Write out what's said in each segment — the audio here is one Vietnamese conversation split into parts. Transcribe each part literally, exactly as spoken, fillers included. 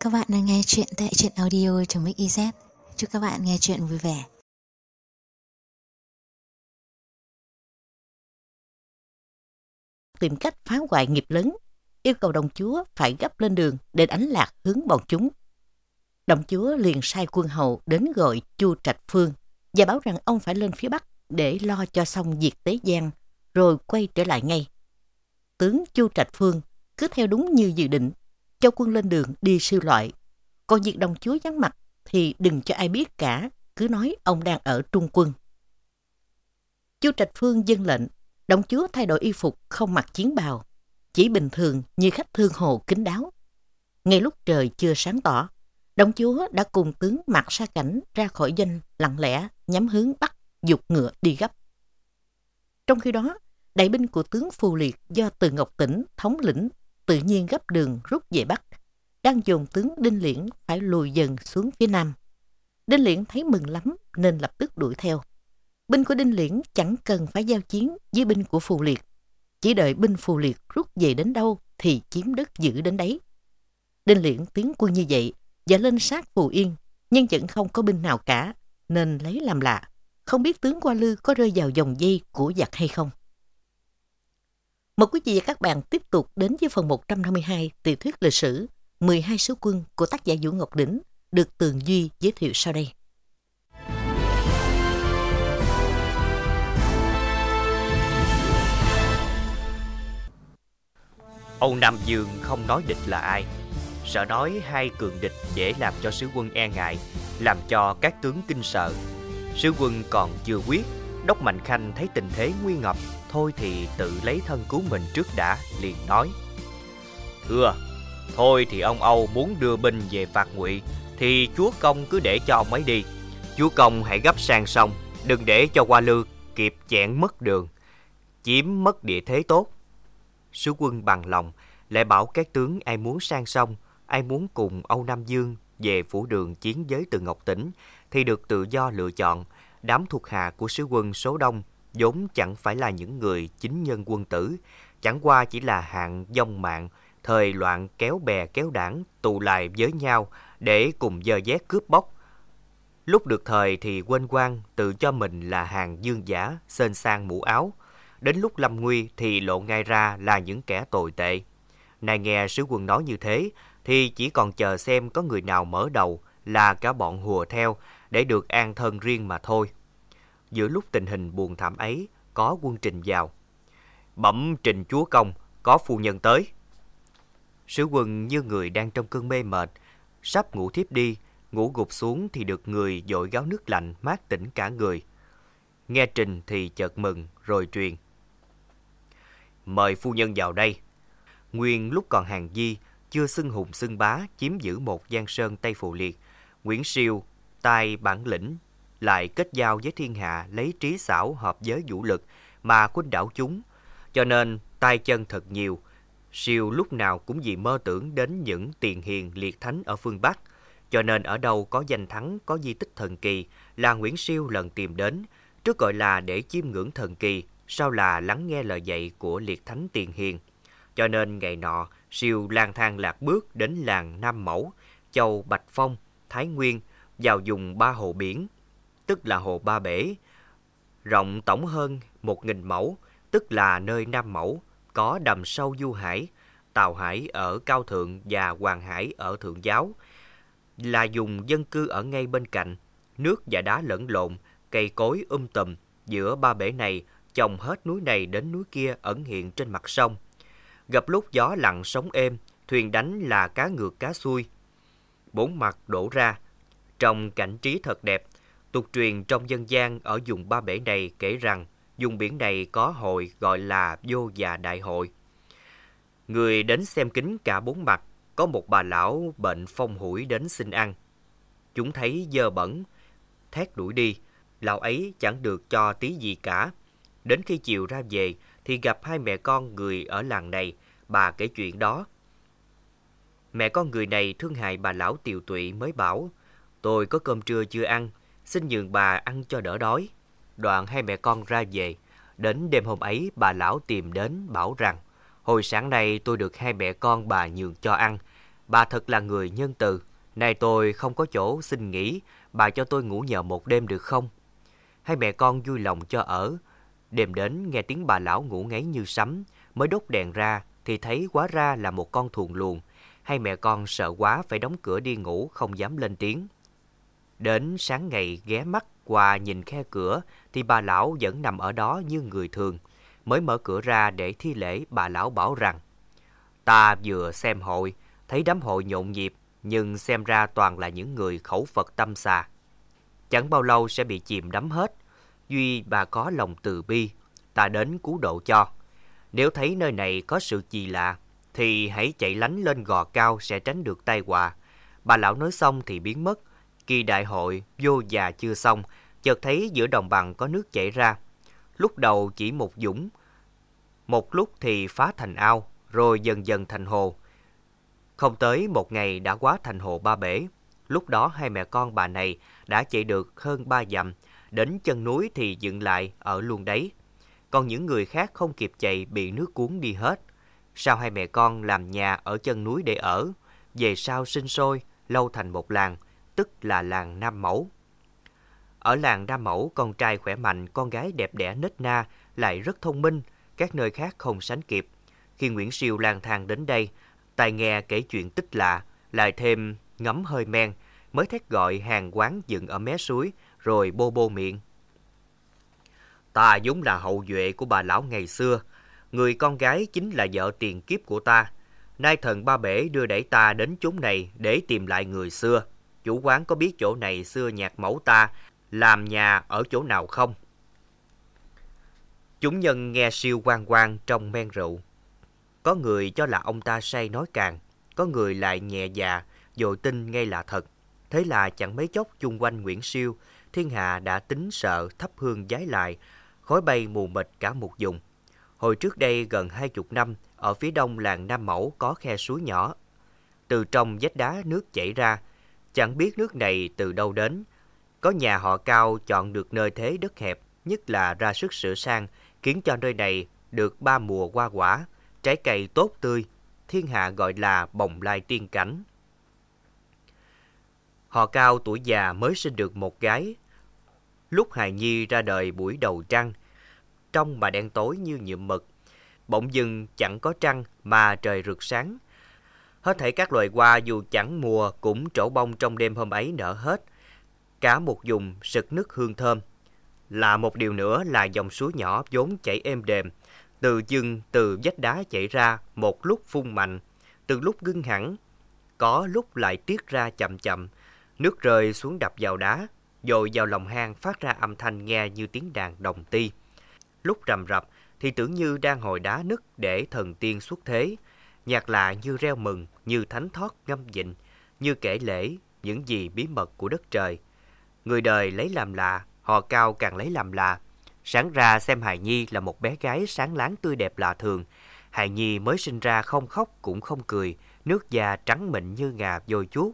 các bạn đang nghe chuyện tại truyện audio.mixyz. Chúc các bạn nghe chuyện vui vẻ. Tìm cách phá hoại nghiệp lớn, yêu cầu đồng chúa phải gấp lên đường để đánh lạc hướng bọn chúng. Đồng chúa liền sai quân hầu đến gọi Chu Trạch Phương và báo rằng ông phải lên phía Bắc để lo cho xong việc tế giang, rồi quay trở lại ngay. Tướng Chu Trạch Phương cứ theo đúng như dự định, cho quân lên đường đi siêu loại. Còn việc đồng chúa vắng mặt thì đừng cho ai biết cả, cứ nói ông đang ở trung quân. Chu Trạch Phương dâng lệnh, đồng chúa thay đổi y phục, không mặc chiến bào, chỉ bình thường như khách thương hồ kín đáo. Ngay lúc trời chưa sáng tỏ, đồng chúa đã cùng tướng Mạc Sa Cảnh ra khỏi doanh lặng lẽ nhắm hướng Bắc, giục ngựa đi gấp. Trong khi đó, đại binh của tướng Phù Liệt do Từ Ngọc Tỉnh thống lĩnh tự nhiên gấp đường rút về Bắc, đang dồn tướng Đinh Liễn phải lùi dần xuống phía Nam. Đinh Liễn thấy mừng lắm nên lập tức đuổi theo. Binh của Đinh Liễn chẳng cần phải giao chiến với binh của Phù Liệt, chỉ đợi binh Phù Liệt rút về đến đâu thì chiếm đất giữ đến đấy. Đinh Liễn tiến quân như vậy và lên sát Phù Yên, nhưng vẫn không có binh nào cả, nên lấy làm lạ, không biết tướng Hoa Lư có rơi vào vòng dây của giặc hay không. Mời quý vị và các bạn tiếp tục đến với phần một trăm năm mươi hai tiểu thuyết lịch sử mười hai sứ quân của tác giả Vũ Ngọc Đỉnh, được Tường Duy giới thiệu sau đây. Âu Nam Dương không nói địch là ai, sợ nói hai cường địch dễ làm cho sứ quân e ngại, làm cho các tướng kinh sợ. Sứ quân còn chưa quyết, Đốc Mạnh Khanh thấy tình thế nguy ngập, thôi thì tự lấy thân cứu mình trước đã, liền nói: Thưa, thôi thì ông Âu muốn đưa binh về phạt Ngụy thì chúa Công cứ để cho ông ấy đi. Chúa Công hãy gấp sang sông, đừng để cho Hoa Lư kịp chẹn mất đường, chiếm mất địa thế tốt. Sứ quân bằng lòng, lại bảo các tướng ai muốn sang sông, ai muốn cùng Âu Nam Dương về phủ đường chiến với Từ Ngọc Tỉnh thì được tự do lựa chọn. Đám thuộc hạ của sứ quân số đông vốn chẳng phải là những người chính nhân quân tử, chẳng qua chỉ là hạng vong mạng, thời loạn kéo bè kéo đảng tụ lại với nhau để cùng dơ vét cướp bóc. Lúc được thời thì quên quan tự cho mình là hàng dương giả, xên sang mũ áo. Đến lúc lâm nguy thì lộ ngay ra là những kẻ tồi tệ. Nay nghe sứ quân nói như thế thì chỉ còn chờ xem có người nào mở đầu là cả bọn hùa theo để được an thân riêng mà thôi. Giữa lúc tình hình buồn thảm ấy, có quân trình vào. Bẩm trình chúa công, có phu nhân tới. Sứ quân như người đang trong cơn mê mệt, sắp ngủ thiếp đi, ngủ gục xuống thì được người dội gáo nước lạnh mát tỉnh cả người. Nghe trình thì chợt mừng rồi truyền: Mời phu nhân vào đây. Nguyên lúc còn hàng di, chưa xưng hùng xưng bá chiếm giữ một giang sơn Tây Phù Liệt, Nguyễn Siêu tài bản lĩnh, lại kết giao với thiên hạ, lấy trí xảo hợp với vũ lực mà khuynh đảo chúng, cho nên tay chân thật nhiều. Siêu lúc nào cũng vì mơ tưởng đến những tiền hiền liệt thánh ở phương Bắc, cho nên ở đâu có danh thắng, có di tích thần kỳ là Nguyễn Siêu lần tìm đến, trước gọi là để chiêm ngưỡng thần kỳ, sau là lắng nghe lời dạy của liệt thánh tiền hiền. Cho nên ngày nọ Siêu lang thang lạc bước đến làng Nam Mẫu, châu Bạch Phong, Thái Nguyên, vào vùng ba hồ biển, tức là hồ Ba Bể, rộng tổng hơn một nghìn mẫu, tức là nơi Nam Mẫu, có đầm sâu du hải, Tào Hải ở cao thượng và Hoàng Hải ở thượng giáo, là vùng dân cư ở ngay bên cạnh. Nước và đá lẫn lộn, cây cối um tùm, giữa ba bể này chồng hết núi này đến núi kia ẩn hiện trên mặt sông. Gặp lúc gió lặng sóng êm, thuyền đánh là cá ngược cá xuôi, bốn mặt đổ ra, trong cảnh trí thật đẹp. Tục truyền trong dân gian ở vùng ba bể này kể rằng vùng biển này có hội gọi là Vô Già Đại Hội. Người đến xem kính cả bốn mặt, có một bà lão bệnh phong hủi đến xin ăn. Chúng thấy dơ bẩn, thét đuổi đi, lão ấy chẳng được cho tí gì cả. Đến khi chiều ra về thì gặp hai mẹ con người ở làng này, bà kể chuyện đó. Mẹ con người này thương hại bà lão tiều tụy mới bảo: Tôi có cơm trưa chưa ăn, xin nhường bà ăn cho đỡ đói. Đoạn hai mẹ con ra về. Đến đêm hôm ấy bà lão tìm đến bảo rằng: Hồi sáng nay tôi được hai mẹ con bà nhường cho ăn, bà thật là người nhân từ. Nay tôi không có chỗ xin nghỉ, bà cho tôi ngủ nhờ một đêm được không? Hai mẹ con vui lòng cho ở. Đêm đến nghe tiếng bà lão ngủ ngáy như sấm, mới đốt đèn ra thì thấy hóa ra là một con thuồng luồng. Hai mẹ con sợ quá phải đóng cửa đi ngủ, không dám lên tiếng. Đến sáng ngày ghé mắt qua nhìn khe cửa thì bà lão vẫn nằm ở đó như người thường. Mới mở cửa ra để thi lễ, bà lão bảo rằng: Ta vừa xem hội, thấy đám hội nhộn nhịp, nhưng xem ra toàn là những người khẩu Phật tâm xà. Chẳng bao lâu sẽ bị chìm đắm hết. Duy bà có lòng từ bi, ta đến cứu độ cho. Nếu thấy nơi này có sự kỳ lạ, thì hãy chạy lánh lên gò cao sẽ tránh được tai họa. Bà lão nói xong thì biến mất. Kỳ đại hội vô già chưa xong, chợt thấy giữa đồng bằng có nước chảy ra. Lúc đầu chỉ một dũng, một lúc thì phá thành ao, rồi dần dần thành hồ. Không tới một ngày đã quá thành hồ Ba Bể. Lúc đó hai mẹ con bà này đã chạy được hơn ba dặm, đến chân núi thì dừng lại ở luôn đấy. Còn những người khác không kịp chạy bị nước cuốn đi hết. Sau hai mẹ con làm nhà ở chân núi để ở, về sau sinh sôi, lâu thành một làng, tức là làng Nam Mẫu. Ở làng Nam Mẫu, con trai khỏe mạnh, con gái đẹp đẽ nết na, lại rất thông minh, các nơi khác không sánh kịp. Khi Nguyễn Siêu lang thang đến đây, tai nghe kể chuyện tích lạ, lại thêm ngấm hơi men, mới thét gọi hàng quán dựng ở mé suối, rồi bô bô miệng. Ta vốn là hậu duệ của bà lão ngày xưa, người con gái chính là vợ tiền kiếp của ta. Nay thần Ba Bể đưa đẩy ta đến chốn này để tìm lại người xưa. Chủ quán có biết chỗ này xưa nhạc mẫu ta làm nhà ở chỗ nào không? Chúng nhân nghe Siêu quang quang trong men rượu. Có người cho là ông ta say nói càng, có người lại nhẹ dạ, dội tin ngay là thật. Thế là chẳng mấy chốc chung quanh Nguyễn Siêu, thiên hạ đã tính sợ thắp hương vái lại, khói bay mù mịt cả một vùng. Hồi trước đây gần hai chục năm, ở phía đông làng Nam Mẫu có khe suối nhỏ. Từ trong vách đá nước chảy ra, chẳng biết nước này từ đâu đến. Có nhà họ Cao chọn được nơi thế đất hẹp, nhất là ra sức sửa sang, khiến cho nơi này được ba mùa hoa quả, trái cây tốt tươi, thiên hạ gọi là bồng lai tiên cảnh. Họ Cao tuổi già mới sinh được một gái. Lúc hài nhi ra đời buổi đầu trăng, trong mà đen tối như nhuộm mực. Bỗng dưng chẳng có trăng mà trời rực sáng. Hết thảy các loài hoa dù chẳng mùa cũng trổ bông trong đêm hôm ấy nở hết. Cả một vùng sực nức hương thơm. Là một điều nữa là dòng suối nhỏ vốn chảy êm đềm, từ dưng từ vách đá chảy ra, một lúc phun mạnh, từ lúc ngưng hẳn, có lúc lại tiết ra chậm chậm. Nước rơi xuống đập vào đá, dội vào lòng hang phát ra âm thanh nghe như tiếng đàn đồng ti. Lúc rầm rập thì tưởng như đang hồi đá nứt để thần tiên xuất thế. Nhạc lạ như reo mừng, như thánh thót ngâm vịnh, như kể lễ những gì bí mật của đất trời. Người đời lấy làm lạ, họ Cao càng lấy làm lạ. Sáng ra xem hài nhi là một bé gái sáng láng tươi đẹp lạ thường. Hài nhi mới sinh ra không khóc cũng không cười, nước da trắng mịn như ngà vôi chuốt.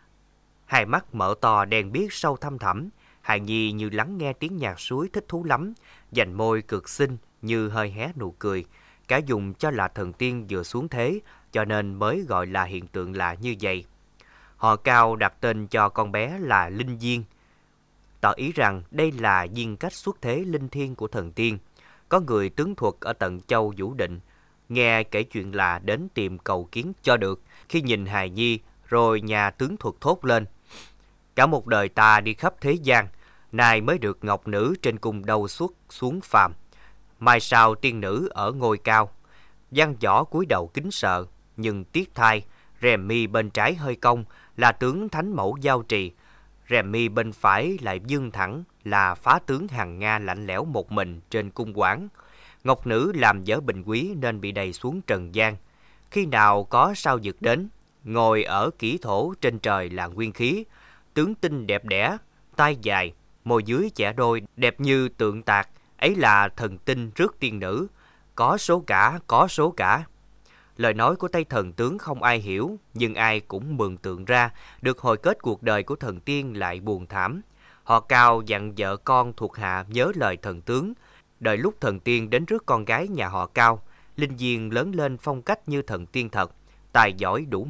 Hai mắt mở to đen biếc sâu thăm thẳm. Hài nhi như lắng nghe tiếng nhạc suối thích thú lắm, dành môi cực xinh như hơi hé nụ cười. Cả dùng cho là thần tiên vừa xuống thế, cho nên mới gọi là hiện tượng lạ như vậy. Họ Cao đặt tên cho con bé là Linh Diên, tỏ ý rằng đây là diên cách xuất thế linh thiêng của thần tiên. Có người tướng thuật ở tận châu Vũ Định, nghe kể chuyện là đến tìm cầu kiến cho được. Khi nhìn hài nhi, rồi nhà tướng thuật thốt lên: cả một đời ta đi khắp thế gian, nay mới được ngọc nữ trên cung đầu xuất xuống phàm. Mai sau tiên nữ ở ngôi cao, văn võ cúi đầu kính sợ, nhưng tiếc thay, rèm mi bên trái hơi cong là tướng thánh mẫu giao trì, rèm mi bên phải lại dương thẳng là phá tướng hàng Nga lạnh lẽo một mình trên cung quán. Ngọc nữ làm dở bình quý nên bị đầy xuống trần gian. Khi nào có sao dực đến, ngồi ở kỹ thổ trên trời là nguyên khí, tướng tinh đẹp đẽ, tai dài, môi dưới chẻ đôi đẹp như tượng tạc, ấy là thần tinh rước tiên nữ, có số cả, có số cả. Lời nói của Tây thần tướng không ai hiểu, nhưng ai cũng mường tượng ra được hồi kết cuộc đời của thần tiên lại buồn thảm. Họ Cao dặn vợ con thuộc hạ nhớ lời thần tướng. Đợi lúc thần tiên đến rước con gái nhà họ Cao, Linh Diên lớn lên phong cách như thần tiên thật, tài giỏi đủ mặt,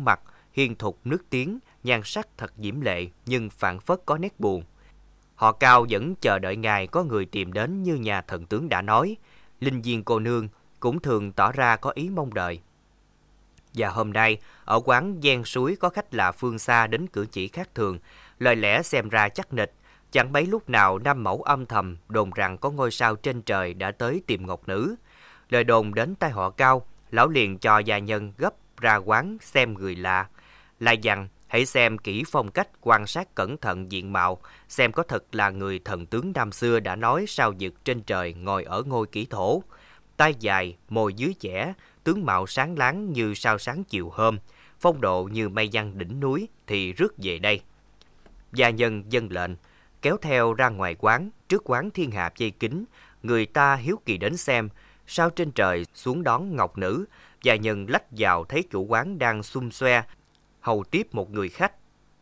hiền thục nước tiếng, nhan sắc thật diễm lệ nhưng phảng phất có nét buồn. Họ Cao vẫn chờ đợi ngày có người tìm đến như nhà thần tướng đã nói. Linh Diên cô nương cũng thường tỏ ra có ý mong đợi. Và hôm nay, ở quán Giang Suối có khách lạ phương xa đến cử chỉ khác thường, lời lẽ xem ra chắc nịch. Chẳng mấy lúc nào Nam Mẫu âm thầm đồn rằng có ngôi sao trên trời đã tới tìm Ngọc Nữ. Lời đồn đến tai họ Cao, lão liền cho gia nhân gấp ra quán xem người lạ. Lại dặn hãy xem kỹ phong cách, quan sát cẩn thận diện mạo, xem có thật là người thần tướng năm xưa đã nói sao dực trên trời ngồi ở ngôi kỷ thổ. Tai dài, môi dưới chẻ, tướng mạo sáng láng như sao sáng chiều hôm, phong độ như mây giăng đỉnh núi thì rước về đây. Gia nhân dâng lệnh, kéo theo ra ngoài quán, trước quán thiên hạ vây kín, người ta hiếu kỳ đến xem, sao trên trời xuống đón Ngọc Nữ. Gia nhân lách vào thấy chủ quán đang xum xoe, hầu tiếp một người khách.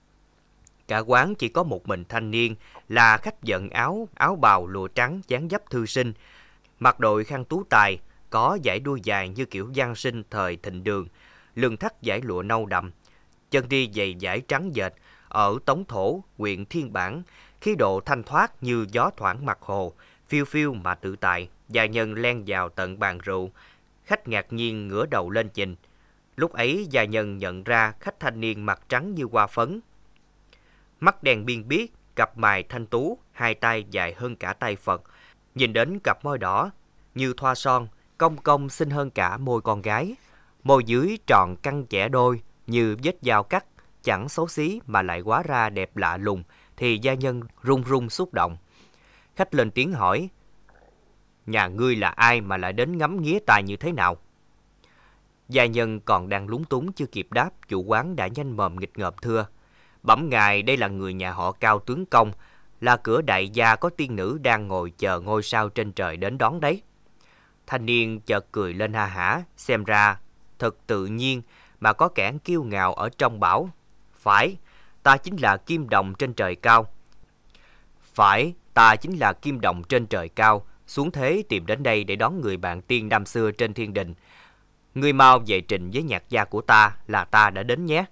Cả quán chỉ có một mình thanh niên, là khách vận áo, áo bào lụa trắng dáng dấp thư sinh, mặc đội khăn tú tài, có dải đuôi dài như kiểu giang sinh thời Thịnh Đường, lưng thắt dải lụa nâu đậm, chân đi giày dải trắng dệt, ở Tống Thổ, huyện Thiên Bản, khí độ thanh thoát như gió thoảng mặt hồ, phiêu phiêu mà tự tại. Gia nhân len vào tận bàn rượu, khách ngạc nhiên ngửa đầu lên nhìn. Lúc ấy gia nhân nhận ra khách thanh niên mặt trắng như hoa phấn, mắt đen biên biếc, cặp mày thanh tú, hai tay dài hơn cả tay Phật. Nhìn đến cặp môi đỏ như thoa son, cong cong xinh hơn cả môi con gái. Môi dưới tròn căng chẻ đôi như vết dao cắt, chẳng xấu xí mà lại quá ra đẹp lạ lùng, thì gia nhân run run xúc động. Khách lên tiếng hỏi, nhà ngươi là ai mà lại đến ngắm nghía tài như thế nào? Gia nhân còn đang lúng túng chưa kịp đáp, chủ quán đã nhanh mồm nghịch ngợm thưa, bẩm ngài, đây là người nhà họ Cao tướng công, là cửa đại gia có tiên nữ đang ngồi chờ ngôi sao trên trời đến đón đấy. Thanh niên chợt cười lên ha hả, xem ra thật tự nhiên mà có kẻ kiêu ngạo ở trong bảo, phải, ta chính là Kim Đồng trên trời cao. Phải, ta chính là Kim Đồng trên trời cao, xuống thế tìm đến đây để đón người bạn tiên năm xưa trên thiên đình. Ngươi mau về trình với nhạc gia của ta là ta đã đến nhé.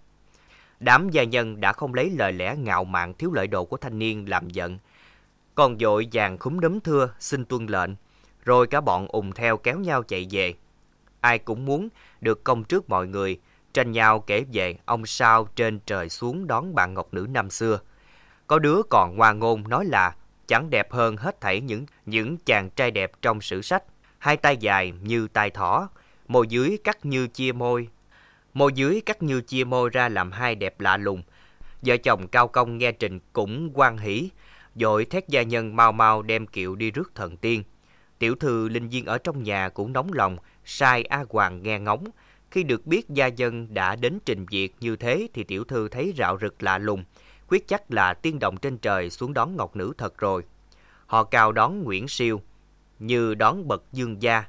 Đám gia nhân đã không lấy lời lẽ ngạo mạn thiếu lợi độ của thanh niên làm giận, còn vội vàng khúm núm thưa xin tuân lệnh, rồi cả bọn ùn theo kéo nhau chạy về. Ai cũng muốn được công trước mọi người, tranh nhau kể về ông sao trên trời xuống đón bạn Ngọc Nữ năm xưa. Có đứa còn ngoa ngôn nói là chẳng đẹp hơn hết thảy những những chàng trai đẹp trong sử sách, hai tay dài như tai thỏ, môi dưới cắt như chia môi, môi dưới cắt như chia môi ra làm hai đẹp lạ lùng. Vợ chồng Cao Công nghe trình cũng hoan hỉ, vội thét gia nhân mau mau đem kiệu đi rước thần tiên. Tiểu thư Linh Diên ở trong nhà cũng nóng lòng, sai A Hoàng nghe ngóng. Khi được biết gia dân đã đến trình việc như thế thì tiểu thư thấy rạo rực lạ lùng, quyết chắc là tiên đồng trên trời xuống đón Ngọc Nữ thật rồi. Họ Cao đón Nguyễn Siêu như đón bậc dương gia,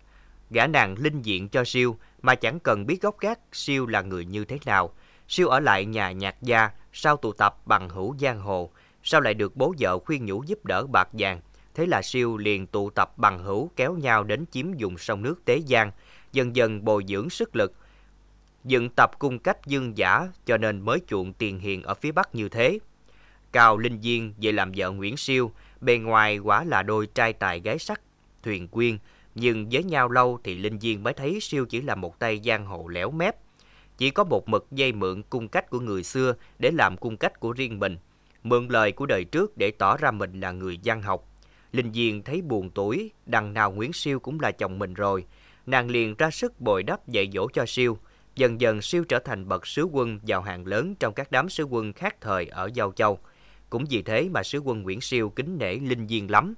gả nàng linh diện cho Siêu mà chẳng cần biết gốc gác Siêu là người như thế nào. Siêu ở lại nhà nhạc gia, sau tụ tập bằng hữu giang hồ, sao lại được bố vợ khuyên nhủ giúp đỡ bạc vàng. Thế là Siêu liền tụ tập bằng hữu kéo nhau đến chiếm dùng sông nước Tế Giang, dần dần bồi dưỡng sức lực, dựng tập cung cách dương giả, cho nên mới chuộng tiền hiền ở phía Bắc như thế. Cao Linh Diên về làm vợ Nguyễn Siêu, bề ngoài quả là đôi trai tài gái sắc, thuyền quyên, nhưng với nhau lâu thì Linh Diên mới thấy Siêu chỉ là một tay giang hồ lẻo mép, chỉ có một mực dây mượn cung cách của người xưa để làm cung cách của riêng mình, mượn lời của đời trước để tỏ ra mình là người văn học. Linh Diên thấy buồn tuổi, đằng nào Nguyễn Siêu cũng là chồng mình rồi, nàng liền ra sức bồi đắp dạy dỗ cho Siêu. Dần dần Siêu trở thành bậc sứ quân vào hàng lớn trong các đám sứ quân khác thời ở Giao Châu. Cũng vì thế mà sứ quân Nguyễn Siêu kính nể Linh Diên lắm.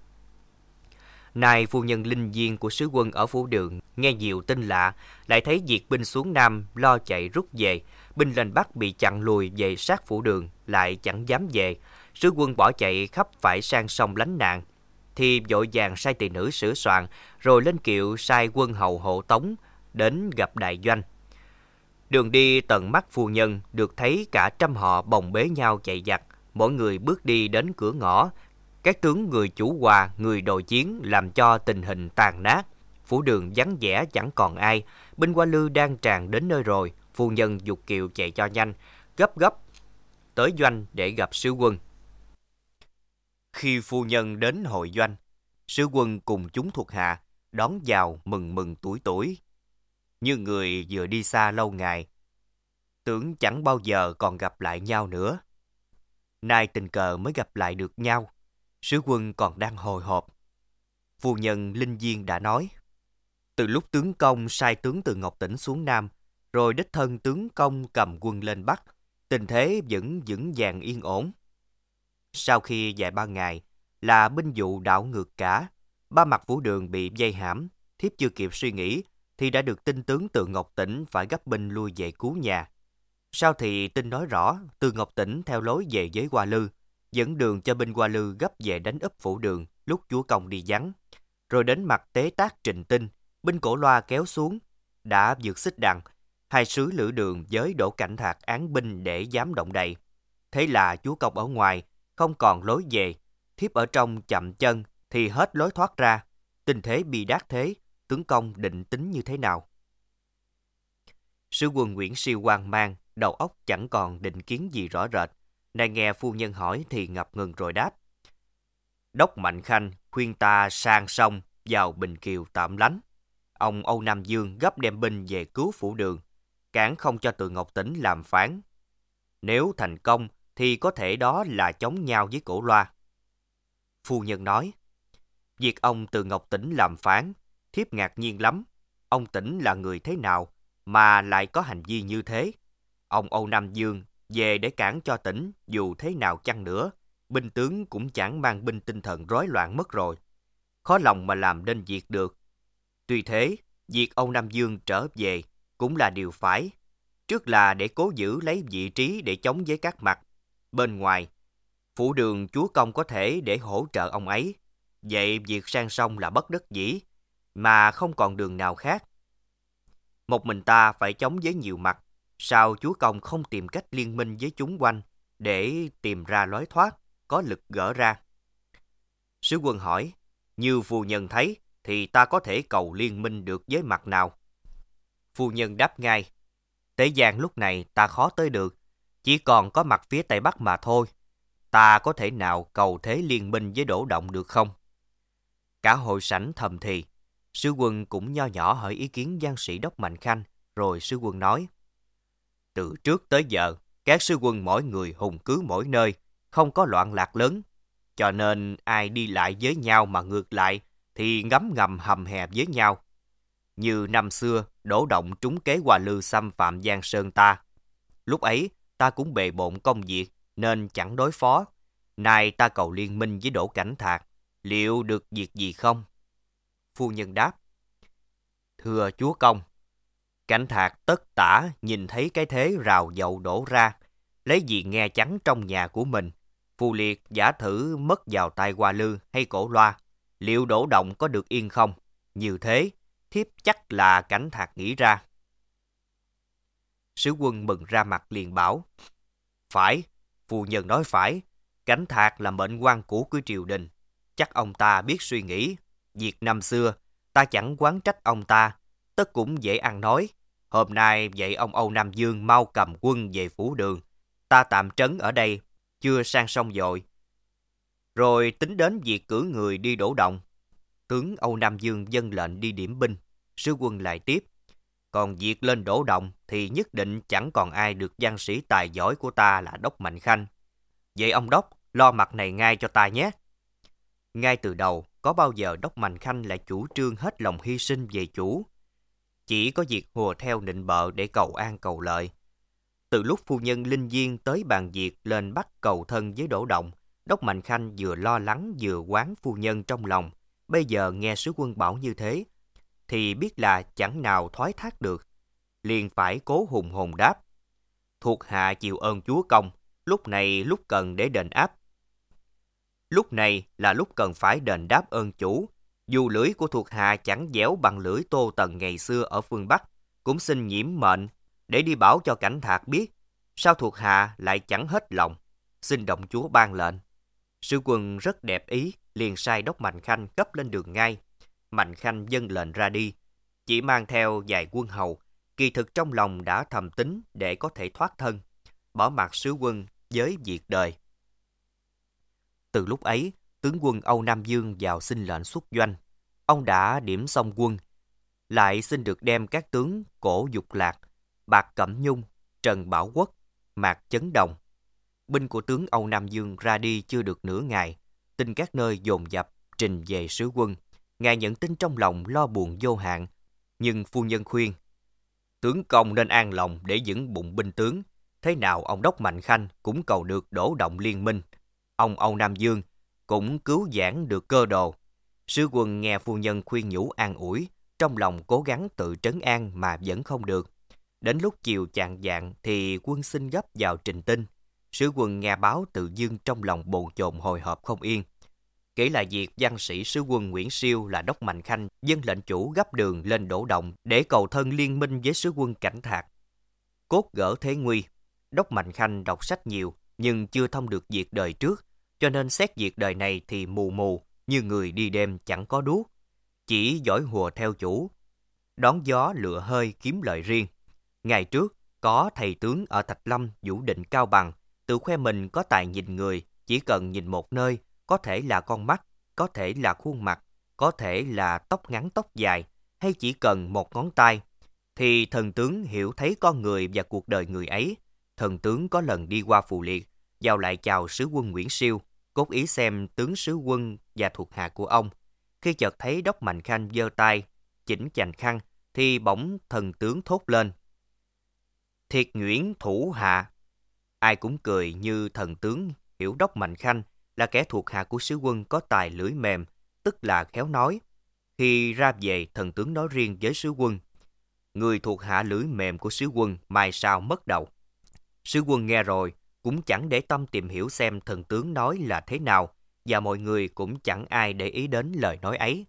Nay phu nhân Linh Diên của sứ quân ở phủ Đường nghe nhiều tin lạ, lại thấy việc binh xuống Nam lo chạy rút về, binh lên Bắc bị chặn lùi về sát phủ Đường lại chẳng dám về, sứ quân bỏ chạy khắp phải sang sông lánh nạn, thì vội vàng sai tỳ nữ sửa soạn, rồi lên kiệu sai quân hầu hộ tống đến gặp đại doanh. Đường đi tận mắt phu nhân được thấy cả trăm họ bồng bế nhau chạy giặc, mỗi người bước đi đến cửa ngõ. Các tướng người chủ hòa, người đòi chiến làm cho tình hình tàn nát. Phủ Đường vắng vẻ chẳng còn ai, binh Hoa Lư đang tràn đến nơi rồi. Phu nhân giục kiệu chạy cho nhanh, gấp gấp tới doanh để gặp sứ quân. Khi phu nhân đến hội doanh, sứ quân cùng chúng thuộc hạ đón vào mừng mừng tuổi tuổi, như người vừa đi xa lâu ngày, tưởng chẳng bao giờ còn gặp lại nhau nữa. Nay tình cờ mới gặp lại được nhau, sứ quân còn đang hồi hộp. Phu nhân Linh Diên đã nói, từ lúc tướng công sai tướng từ Ngọc Tỉnh xuống Nam, rồi đích thân tướng công cầm quân lên Bắc, tình thế vẫn vững vàng yên ổn. Sau khi vài ba ngày là binh vụ đảo ngược cả, ba mặt Vũ Đường bị vây hãm, thiếp chưa kịp suy nghĩ thì đã được tin tướng từ Ngọc Tỉnh phải gấp binh lui về cứu nhà. Sau thì tin nói rõ từ Ngọc Tỉnh theo lối về với Hoa Lư, dẫn đường cho binh Hoa Lư gấp về đánh úp Vũ Đường lúc chúa công đi vắng. Rồi đến mặt tế tác Trịnh Tinh, binh Cổ Loa kéo xuống, đã vượt xích đằng, hai sứ Lữ Đường với Đỗ Cảnh Thạc án binh để dám động đậy. Thế là chúa công ở ngoài không còn lối về, thiếp ở trong chậm chân thì hết lối thoát ra. Tình thế bi đát thế, tướng công định tính như thế nào? Sứ quân Nguyễn Siêu hoang mang, đầu óc chẳng còn định kiến gì rõ rệt. Nay nghe phu nhân hỏi thì ngập ngừng rồi đáp. Đốc Mạnh Khanh khuyên ta sang sông vào Bình Kiều tạm lánh. Ông Âu Nam Dương gấp đem binh về cứu Phủ Đường, cản không cho Từ Ngọc Tỉnh làm phán. Nếu thành công thì có thể đó là chống nhau với Cổ Loa. Phu nhân nói, việc ông Từ Ngọc Tỉnh làm phán, thiếp ngạc nhiên lắm. Ông Tỉnh là người thế nào mà lại có hành vi như thế? Ông Âu Nam Dương về để cản cho tỉnh, dù thế nào chăng nữa, binh tướng cũng chẳng mang binh tinh thần rối loạn mất rồi. Khó lòng mà làm nên việc được. Tuy thế, việc Âu Nam Dương trở về cũng là điều phải. Trước là để cố giữ lấy vị trí để chống với các mặt. Bên ngoài, Phủ Đường chúa công có thể để hỗ trợ ông ấy. Vậy việc sang sông là bất đắc dĩ, mà không còn đường nào khác. Một mình ta phải chống với nhiều mặt. Sao chúa công không tìm cách liên minh với chúng quanh để tìm ra lối thoát, có lực gỡ ra? Sứ quân hỏi, như phu nhân thấy thì ta có thể cầu liên minh được với mặt nào? Phu nhân đáp ngay, Tế Giang lúc này ta khó tới được, chỉ còn có mặt phía Tây Bắc mà thôi. Ta có thể nào cầu thế liên minh với Đỗ Động được không? Cả hội sảnh thầm thì, sứ quân cũng nho nhỏ hỏi ý kiến văn sĩ Đốc Mạnh Khanh, rồi sứ quân nói, từ trước tới giờ, các sứ quân mỗi người hùng cứ mỗi nơi, không có loạn lạc lớn. Cho nên ai đi lại với nhau mà ngược lại thì ngấm ngầm hầm hè với nhau. Như năm xưa, Đỗ Động trúng kế Hoa Lư xâm phạm Giang Sơn ta. Lúc ấy, ta cũng bề bộn công việc nên chẳng đối phó. Nay ta cầu liên minh với Đỗ Cảnh Thạc, liệu được việc gì không? Phu nhân đáp, thưa chúa công, Cảnh Thạc tất tả nhìn thấy cái thế rào dậu đổ ra, lấy gì nghe chắn trong nhà của mình. Phù Liệt giả thử mất vào tay Hoa Lư hay Cổ Loa, liệu Đỗ Động có được yên không? Như thế, thiếp chắc là Cảnh Thạc nghĩ ra. Sứ quân mừng ra mặt liền bảo, phải, phu nhân nói phải, Cảnh Thạc là mệnh quan cũ của triều đình. Chắc ông ta biết suy nghĩ. Việc năm xưa, ta chẳng oán trách ông ta, tất cũng dễ ăn nói. Hôm nay vậy ông Âu Nam Dương mau cầm quân về Phủ Đường. Ta tạm trấn ở đây, chưa sang sông dội. Rồi tính đến việc cử người đi Đỗ Động. Tướng Âu Nam Dương dâng lệnh đi điểm binh. Sứ quân lại tiếp, còn việc lên Đỗ Động thì nhất định chẳng còn ai được văn sĩ tài giỏi của ta là Đốc Mạnh Khanh. Vậy ông Đốc lo mặt này ngay cho ta nhé. Ngay từ đầu, có bao giờ Đốc Mạnh Khanh lại chủ trương hết lòng hy sinh về chủ? Chỉ có việc hùa theo nịnh bợ để cầu an cầu lợi. Từ lúc phu nhân Linh Diên tới bàn việc lên Bắc cầu thân với Đỗ Động, Đốc Mạnh Khanh vừa lo lắng vừa oán phu nhân trong lòng. Bây giờ nghe sứ quân bảo như thế, thì biết là chẳng nào thoái thác được. Liền phải cố hùng hồn đáp, thuộc hạ chịu ơn chúa công, lúc này lúc cần để đền áp. Lúc này là lúc cần phải đền đáp ơn chủ. Dù lưỡi của thuộc hạ chẳng dẻo bằng lưỡi Tô Tần ngày xưa ở phương Bắc, cũng xin nhiễm mệnh để đi bảo cho Cảnh Thạc biết, sao thuộc hạ lại chẳng hết lòng. Xin động chúa ban lệnh. Sứ quân rất đẹp ý, liền sai Đốc Mạnh Khanh gấp lên đường ngay. Mạnh Khanh dâng lệnh ra đi, chỉ mang theo vài quân hầu, kỳ thực trong lòng đã thầm tính để có thể thoát thân, bỏ mặc sứ quân với việc đời. Từ lúc ấy, tướng quân Âu Nam Dương vào xin lệnh xuất doanh. Ông đã điểm xong quân, lại xin được đem các tướng Cổ Dục Lạc, Bạc Cẩm Nhung, Trần Bảo Quốc, Mạc Chấn Đồng. Binh của tướng Âu Nam Dương ra đi chưa được nửa ngày, tin các nơi dồn dập trình về sứ quân. Ngài nhận tin trong lòng lo buồn vô hạn, nhưng phu nhân khuyên: tướng công nên an lòng để vững bụng binh tướng. Thế nào ông Đốc Mạnh Khanh cũng cầu được đổ động liên minh. Ông Âu Nam Dương cũng cứu vãn được cơ đồ. Sứ quân nghe phu nhân khuyên nhủ an ủi, trong lòng cố gắng tự trấn an mà vẫn không được. Đến lúc chiều chạng vạng thì quân xin gấp vào trình tin. Sứ quân nghe báo tự dưng trong lòng bồn chồn hồi hộp không yên. Kể lại việc văn sĩ sứ quân Nguyễn Siêu là Đốc Mạnh Khanh dân lệnh chủ gấp đường lên đổ động để cầu thân liên minh với sứ quân Cảnh Thạc. Cốt gỡ thế nguy. Đốc Mạnh Khanh đọc sách nhiều nhưng chưa thông được việc đời trước, cho nên xét việc đời này thì mù mù như người đi đêm chẳng có đuốc, chỉ giỏi hùa theo chủ, đón gió lựa hơi kiếm lợi riêng. Ngày trước có thầy tướng ở Thạch Lâm, Vũ Định, Cao Bằng tự khoe mình có tài nhìn người, chỉ cần nhìn một nơi, có thể là con mắt, có thể là khuôn mặt, có thể là tóc ngắn tóc dài, hay chỉ cần một ngón tay, thì thần tướng hiểu thấy con người và cuộc đời người ấy. Thần tướng có lần đi qua Phù Liệt, vào lại chào sứ quân Nguyễn Siêu, cốt ý xem tướng sứ quân và thuộc hạ của ông. Khi chợt thấy Đốc Mạnh Khanh giơ tay chỉnh chành khăn, thì bỗng thần tướng thốt lên: thiệt nhuyễn thủ hạ. Ai cũng cười như thần tướng hiểu Đốc Mạnh Khanh là kẻ thuộc hạ của sứ quân có tài lưỡi mềm, tức là khéo nói. Khi ra về, thần tướng nói riêng với sứ quân: người thuộc hạ lưỡi mềm của sứ quân mai sau mất đầu. Sứ quân nghe rồi cũng chẳng để tâm tìm hiểu xem thần tướng nói là thế nào, và mọi người cũng chẳng ai để ý đến lời nói ấy.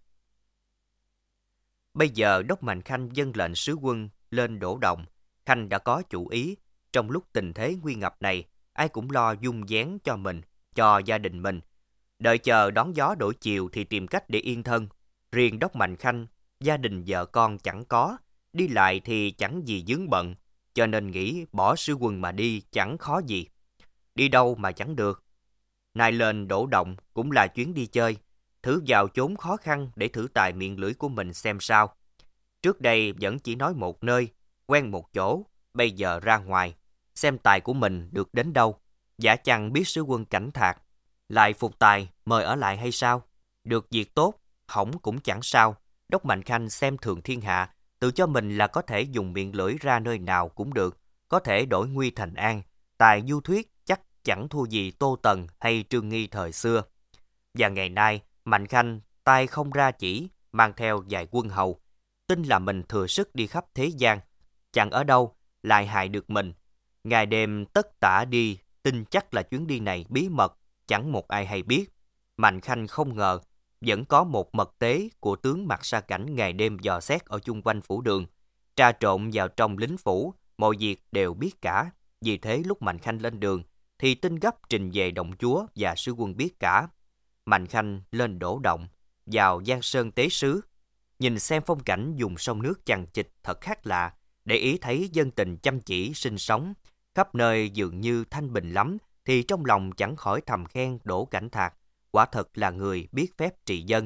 Bây giờ Đốc Mạnh Khanh dâng lệnh sứ quân lên đổ động. Khanh đã có chủ ý, trong lúc tình thế nguy ngập này, ai cũng lo dung vén cho mình, cho gia đình mình. Đợi chờ đón gió đổi chiều thì tìm cách để yên thân. Riêng Đốc Mạnh Khanh, gia đình vợ con chẳng có, đi lại thì chẳng gì vướng bận, cho nên nghĩ bỏ sứ quân mà đi chẳng khó gì. Đi đâu mà chẳng được. Nay lên đổ động cũng là chuyến đi chơi, thử vào chốn khó khăn để thử tài miệng lưỡi của mình xem sao. Trước đây vẫn chỉ nói một nơi, quen một chỗ, bây giờ ra ngoài, xem tài của mình được đến đâu. Giả chăng biết sứ quân Cảnh Thạc lại phục tài mời ở lại hay sao? Được việc tốt, hỏng cũng chẳng sao. Đốc Mạnh Khanh xem thường thiên hạ, tự cho mình là có thể dùng miệng lưỡi ra nơi nào cũng được, có thể đổi nguy thành an. Tài du thuyết chắc chẳng thua gì Tô Tần hay Trương Nghi thời xưa. Và ngày nay, Mạnh Khanh tay không ra chỉ, mang theo vài quân hầu, tin là mình thừa sức đi khắp thế gian, chẳng ở đâu lại hại được mình. Ngày đêm tất tả đi, tin chắc là chuyến đi này bí mật, chẳng một ai hay biết. Mạnh Khanh không ngờ vẫn có một mật tế của tướng Mạc Sa Cảnh ngày đêm dò xét ở chung quanh phủ đường, trà trộn vào trong lính phủ, mọi việc đều biết cả. Vì thế lúc Mạnh Khanh lên đường thì tin gấp trình về động chúa và sứ quân biết cả. Mạnh Khanh lên đổ động, vào Giang Sơn tế sứ, nhìn xem phong cảnh dùng sông nước chằng chịt thật khác lạ, để ý thấy dân tình chăm chỉ sinh sống, khắp nơi dường như thanh bình lắm, thì trong lòng chẳng khỏi thầm khen Đỗ Cảnh Thạc, quả thật là người biết phép trị dân.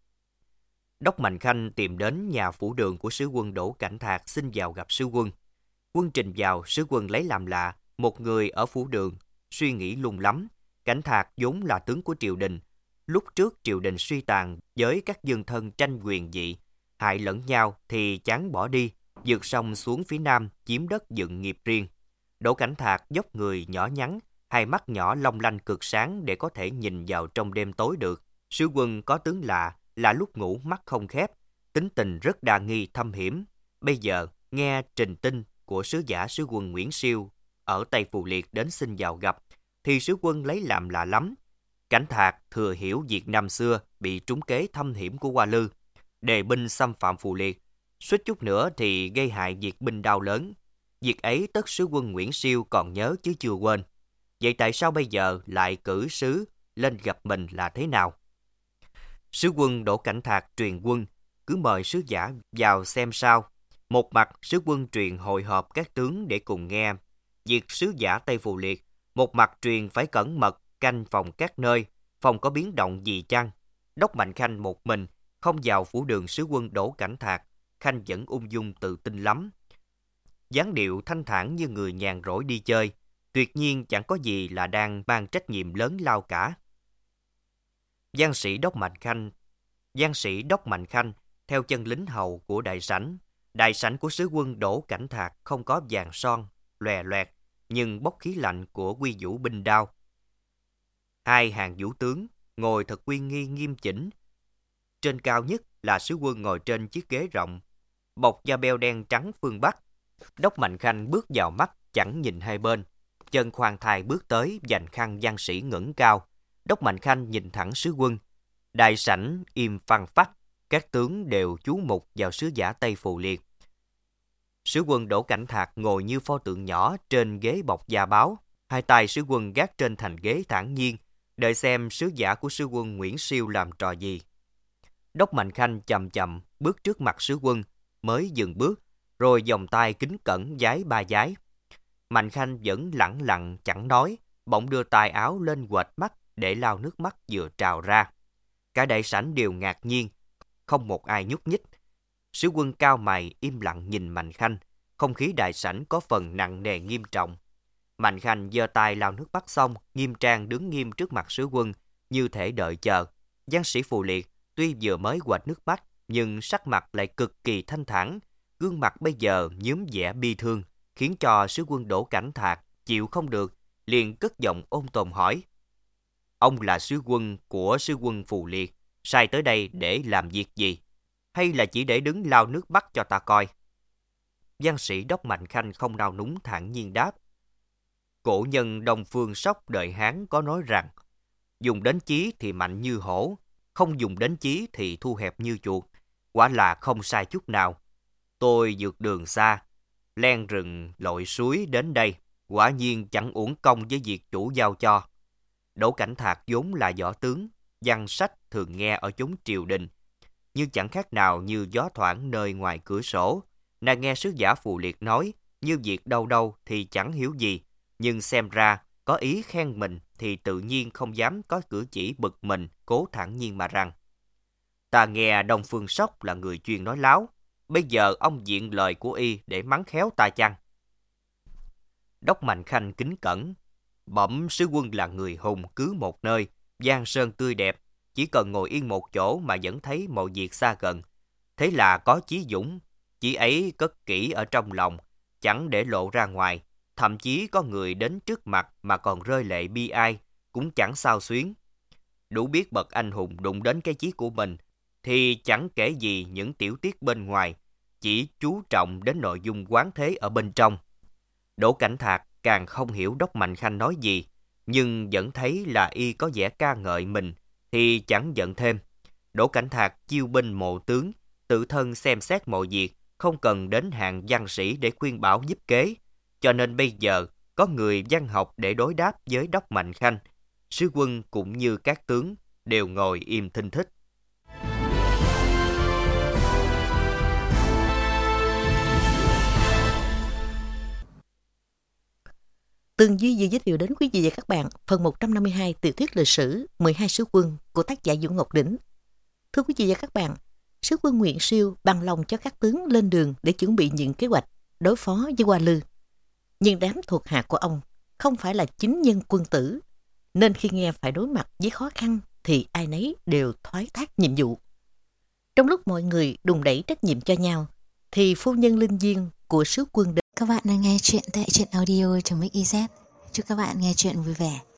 Đốc Mạnh Khanh tìm đến nhà phủ đường của sứ quân Đỗ Cảnh Thạc xin vào gặp sứ quân. Quân trình vào, sứ quân lấy làm lạ, một người ở phủ đường, suy nghĩ lung lắm. Cảnh Thạc vốn là tướng của triều đình. Lúc trước triều đình suy tàn với các dương thân tranh quyền vị, hại lẫn nhau thì chán bỏ đi, vượt sông xuống phía nam chiếm đất dựng nghiệp riêng. Đỗ Cảnh Thạc dốc người nhỏ nhắn, hai mắt nhỏ long lanh cực sáng để có thể nhìn vào trong đêm tối được. Sứ quân có tướng lạ là lúc ngủ mắt không khép, tính tình rất đa nghi thâm hiểm. Bây giờ nghe trình tin của sứ giả sứ quân Nguyễn Siêu ở Tây Phù Liệt đến xin vào gặp, thì sứ quân lấy làm lạ lắm. Cảnh Thạc thừa hiểu việc năm xưa bị trúng kế thâm hiểm của Hoa Lư, đề binh xâm phạm Phù Liệt, suýt chút nữa thì gây hại việc binh đao lớn. Việc ấy tất sứ quân Nguyễn Siêu còn nhớ chứ chưa quên. Vậy tại sao bây giờ lại cử sứ lên gặp mình là thế nào? Sứ quân Đỗ Cảnh Thạc truyền quân, cứ mời sứ giả vào xem sao. Một mặt, sứ quân truyền hội họp các tướng để cùng nghe việc sứ giả Tây Phù Liệt, một mặt truyền phải cẩn mật canh phòng các nơi, phòng có biến động gì chăng. Đốc Mạnh Khanh một mình, không vào phủ đường sứ quân Đỗ Cảnh Thạc, Khanh vẫn ung dung tự tin lắm. Dáng điệu thanh thản như người nhàn rỗi đi chơi, tuyệt nhiên chẳng có gì là đang mang trách nhiệm lớn lao cả. Giang sĩ Đốc Mạnh Khanh, Giang sĩ Đốc Mạnh Khanh theo chân lính hầu của đại sảnh. Đại sảnh của sứ quân Đỗ Cảnh Thạc không có vàng son, lòe loẹt, nhưng bốc khí lạnh của quy vũ binh đao. Hai hàng vũ tướng ngồi thật uy nghi nghiêm chỉnh. Trên cao nhất là sứ quân ngồi trên chiếc ghế rộng, bọc da beo đen trắng phương Bắc. Đốc Mạnh Khanh bước vào mắt chẳng nhìn hai bên, chân khoan thai bước tới giành khăn giang sĩ ngẩng cao. Đốc Mạnh Khanh nhìn thẳng sứ quân. Đại sảnh im phăng phắc, các tướng đều chú mục vào sứ giả Tây Phù Liệt. Sứ quân Đỗ Cảnh Thạc ngồi như pho tượng nhỏ trên ghế bọc da báo, hai tay sứ quân gác trên thành ghế thản nhiên, đợi xem sứ giả của sứ quân Nguyễn Siêu làm trò gì. Đốc Mạnh Khanh chậm chậm bước trước mặt sứ quân, mới dừng bước, rồi vòng tay kính cẩn vái ba vái. Mạnh Khanh vẫn lẳng lặng chẳng nói, bỗng đưa tay áo lên quệt mắt để lau nước mắt vừa trào ra. Cả đại sảnh đều ngạc nhiên, không một ai nhúc nhích. Sứ quân cao mày im lặng nhìn Mạnh Khanh, không khí đại sảnh có phần nặng nề nghiêm trọng. Mạnh Khanh giơ tay lau nước mắt xong, nghiêm trang đứng nghiêm trước mặt sứ quân, như thể đợi chờ. Giang sĩ Phù Liệt tuy vừa mới quệt nước mắt, nhưng sắc mặt lại cực kỳ thanh thản. Gương mặt bây giờ nhuốm vẻ bi thương, khiến cho sứ quân Đỗ Cảnh Thạc chịu không được, liền cất giọng ôn tồn hỏi: Ông là sứ quân của sứ quân Phù Liệt, sai tới đây để làm việc gì? Hay là chỉ để đứng lau nước mắt cho ta coi? Giang sĩ Đốc Mạnh Khanh không nao núng thản nhiên đáp: Cổ nhân Đông Phương Sóc đời Hán có nói rằng, dùng đến chí thì mạnh như hổ, không dùng đến chí thì thu hẹp như chuột. Quả là không sai chút nào. Tôi vượt đường xa, len rừng lội suối đến đây, quả nhiên chẳng uổng công với việc chủ giao cho. Đỗ Cảnh Thạc vốn là võ tướng, văn sách thường nghe ở chốn triều đình, nhưng chẳng khác nào như gió thoảng nơi ngoài cửa sổ. Nàng nghe sứ giả Phù Liệt nói, như việc đâu đâu thì chẳng hiểu gì, nhưng xem ra có ý khen mình thì tự nhiên không dám có cử chỉ bực mình, cố thản nhiên mà rằng: Ta nghe Đông Phương Sóc là người chuyên nói láo, bây giờ ông diện lời của y để mắng khéo ta chăng? Đốc Mạnh Khanh kính cẩn: Bẩm sứ quân là người hùng cứ một nơi, giang sơn tươi đẹp, chỉ cần ngồi yên một chỗ mà vẫn thấy mọi việc xa gần. Thế là có chí dũng, chỉ ấy cất kỹ ở trong lòng, chẳng để lộ ra ngoài. Thậm chí có người đến trước mặt mà còn rơi lệ bi ai, cũng chẳng sao xuyến. Đủ biết bậc anh hùng đụng đến cái chí của mình, thì chẳng kể gì những tiểu tiết bên ngoài, chỉ chú trọng đến nội dung quán thế ở bên trong. Đỗ Cảnh Thạc càng không hiểu Đốc Mạnh Khanh nói gì, nhưng vẫn thấy là y có vẻ ca ngợi mình, thì chẳng giận thêm. Đỗ Cảnh Thạc chiêu binh mộ tướng, tự thân xem xét mọi việc, không cần đến hàng văn sĩ để khuyên bảo giúp kế. Cho nên bây giờ có người văn học để đối đáp với Đốc Mạnh Khanh, sứ quân cũng như các tướng đều ngồi im thinh thích. Tường Duy vừa giới thiệu đến quý vị và các bạn phần một trăm năm mươi hai tiểu thuyết lịch sử mười hai sứ quân của tác giả Vũ Ngọc Đỉnh. Thưa quý vị và các bạn, sứ quân Nguyễn Siêu bằng lòng cho các tướng lên đường để chuẩn bị những kế hoạch đối phó với Hoa Lư. Nhưng đám thuộc hạ của ông không phải là chính nhân quân tử, nên khi nghe phải đối mặt với khó khăn thì ai nấy đều thoái thác nhiệm vụ. Trong lúc mọi người đùn đẩy trách nhiệm cho nhau, thì phu nhân linh viên của sứ quân đến. Các bạn đang nghe chuyện tại truyện audio.mix.iz. Chúc các bạn nghe chuyện vui vẻ.